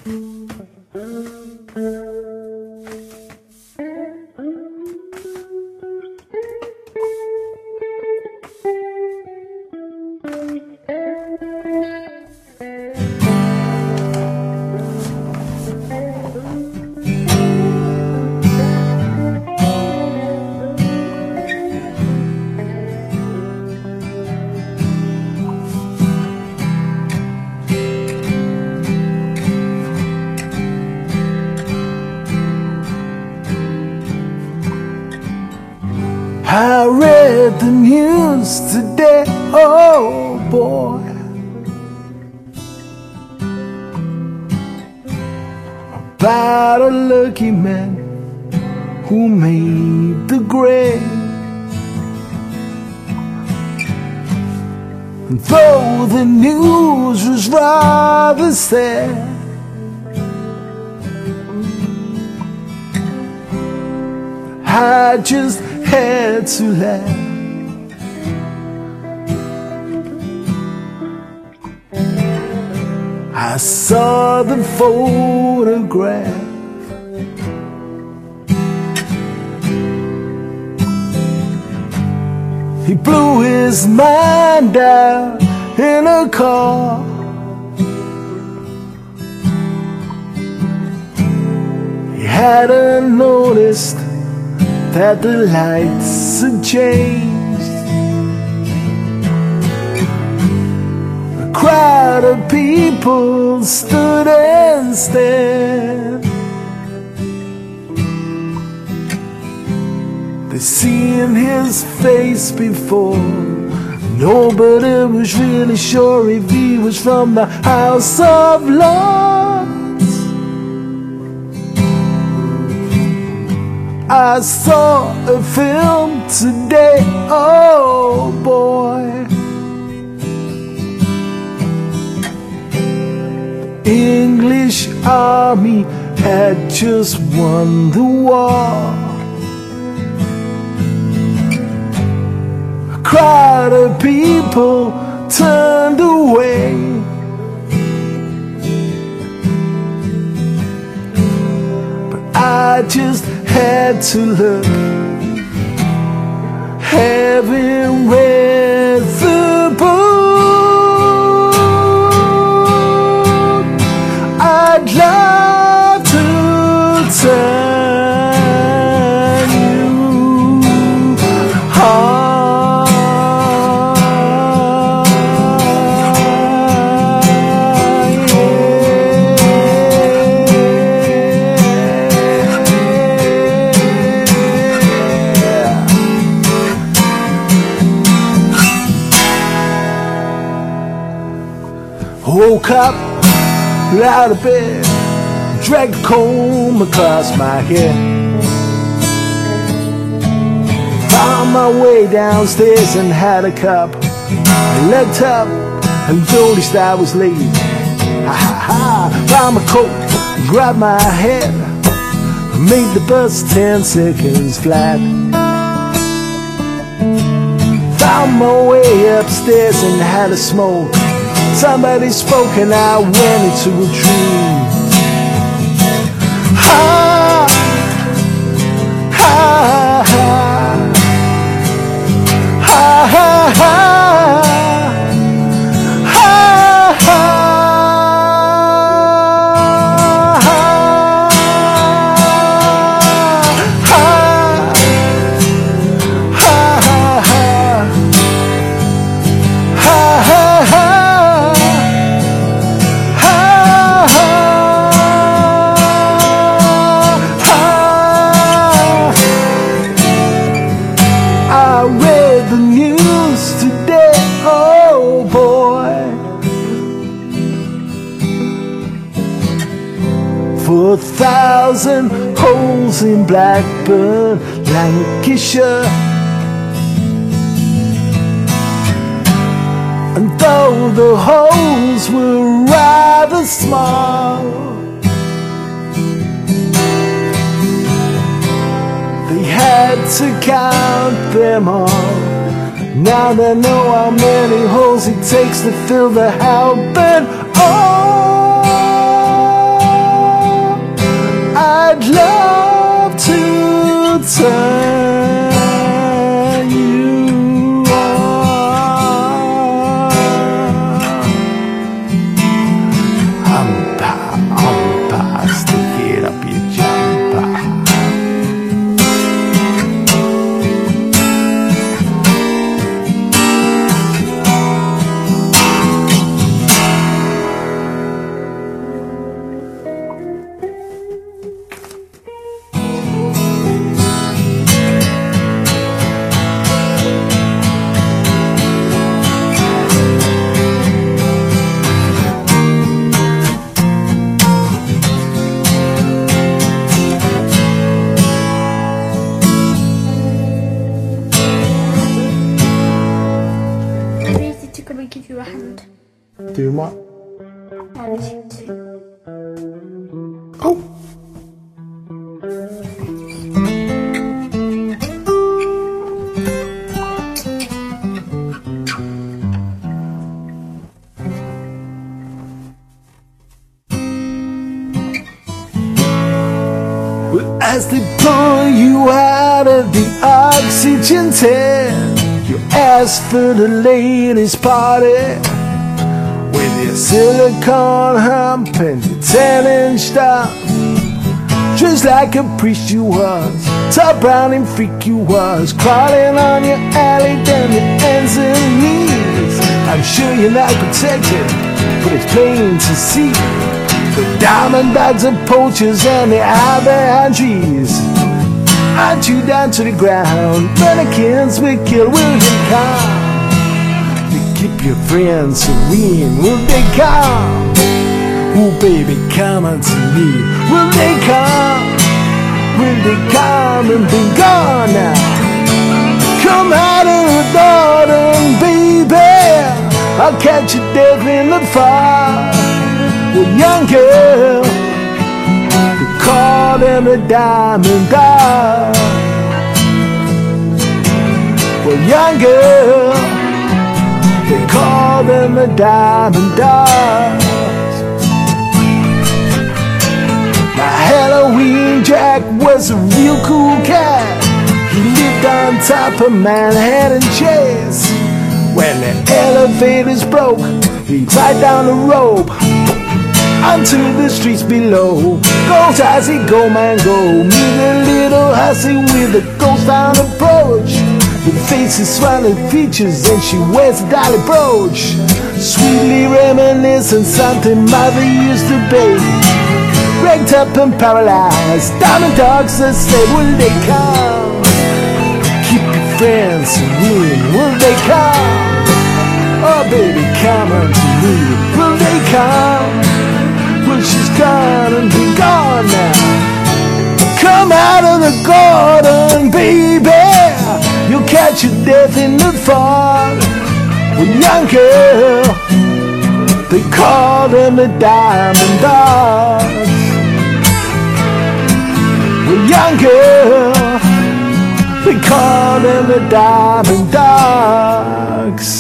I read the news today, oh boy, about a lucky man who made the grade. And though the news was rather sad, I just had to laugh. I saw the photograph. He blew his mind out in a car. He hadn't noticed that the lights had changed. A crowd of people stood and stared. They'd seen his face before. Nobody was really sure if he was from the House of Lords. I saw a film today, oh boy. The English army had just won the war. A crowd of people turned away. But I just had to look. Having read the book, I'd love to turn you on. Woke up out of bed, dragged a comb across my head, found my way downstairs and had a cup. I looked up and noticed I was late. Found my coat, grabbed my head, made the bus 10 seconds flat. Found my way upstairs and had a smoke. Somebody spoke and I went into a dream. Ha, ha, ha, ha, ha, ha, ha, ha, for 1,000 holes in Blackburn, Lancashire. And though the holes were rather small, they had to count them all. Now they know how many holes it takes to fill the Halberd. Oh, Oh. Well, as they pull you out of the oxygen tent, you ask for the latest party with your silicone hump and your 10-inch stump. Just like a priest you was, top browning freak you was, crawling on your alley down your ends and knees. I'm sure you're not protected, but it's plain to see the diamond dogs and poachers and the eye behind trees. Hunt you down to the ground, mannequins will kill, will they come? You keep your friends serene, will they come? Oh baby, come unto me, will they come? Will they come and be gone now? Come out of the garden, baby, I'll catch you dead in the fire. Well, young girl, they call them the diamond dogs. Well, young girl, they call them the diamond dogs. Now Halloween Jack was a real cool cat. He lived on top of Manhattan Chase. When the elevators broke, he'd tie down the rope onto the streets below. Go Tazzy, go man, go. Meet a little hussy with a ghost town approach, with faces, smiling features, and she wears a dolly brooch. Sweetly reminiscent, something mother used to bake. Wrecked up and paralyzed, diamond dogs that said, will they come? Keep your friends serene, will they come? Oh baby, come unto me, will they come? Well, she's gone and be gone now. Come out of the garden, baby, you'll catch your death in the fall. Well, young girl, they call them the diamond dogs. Well, young girl, they call them the diamond dogs.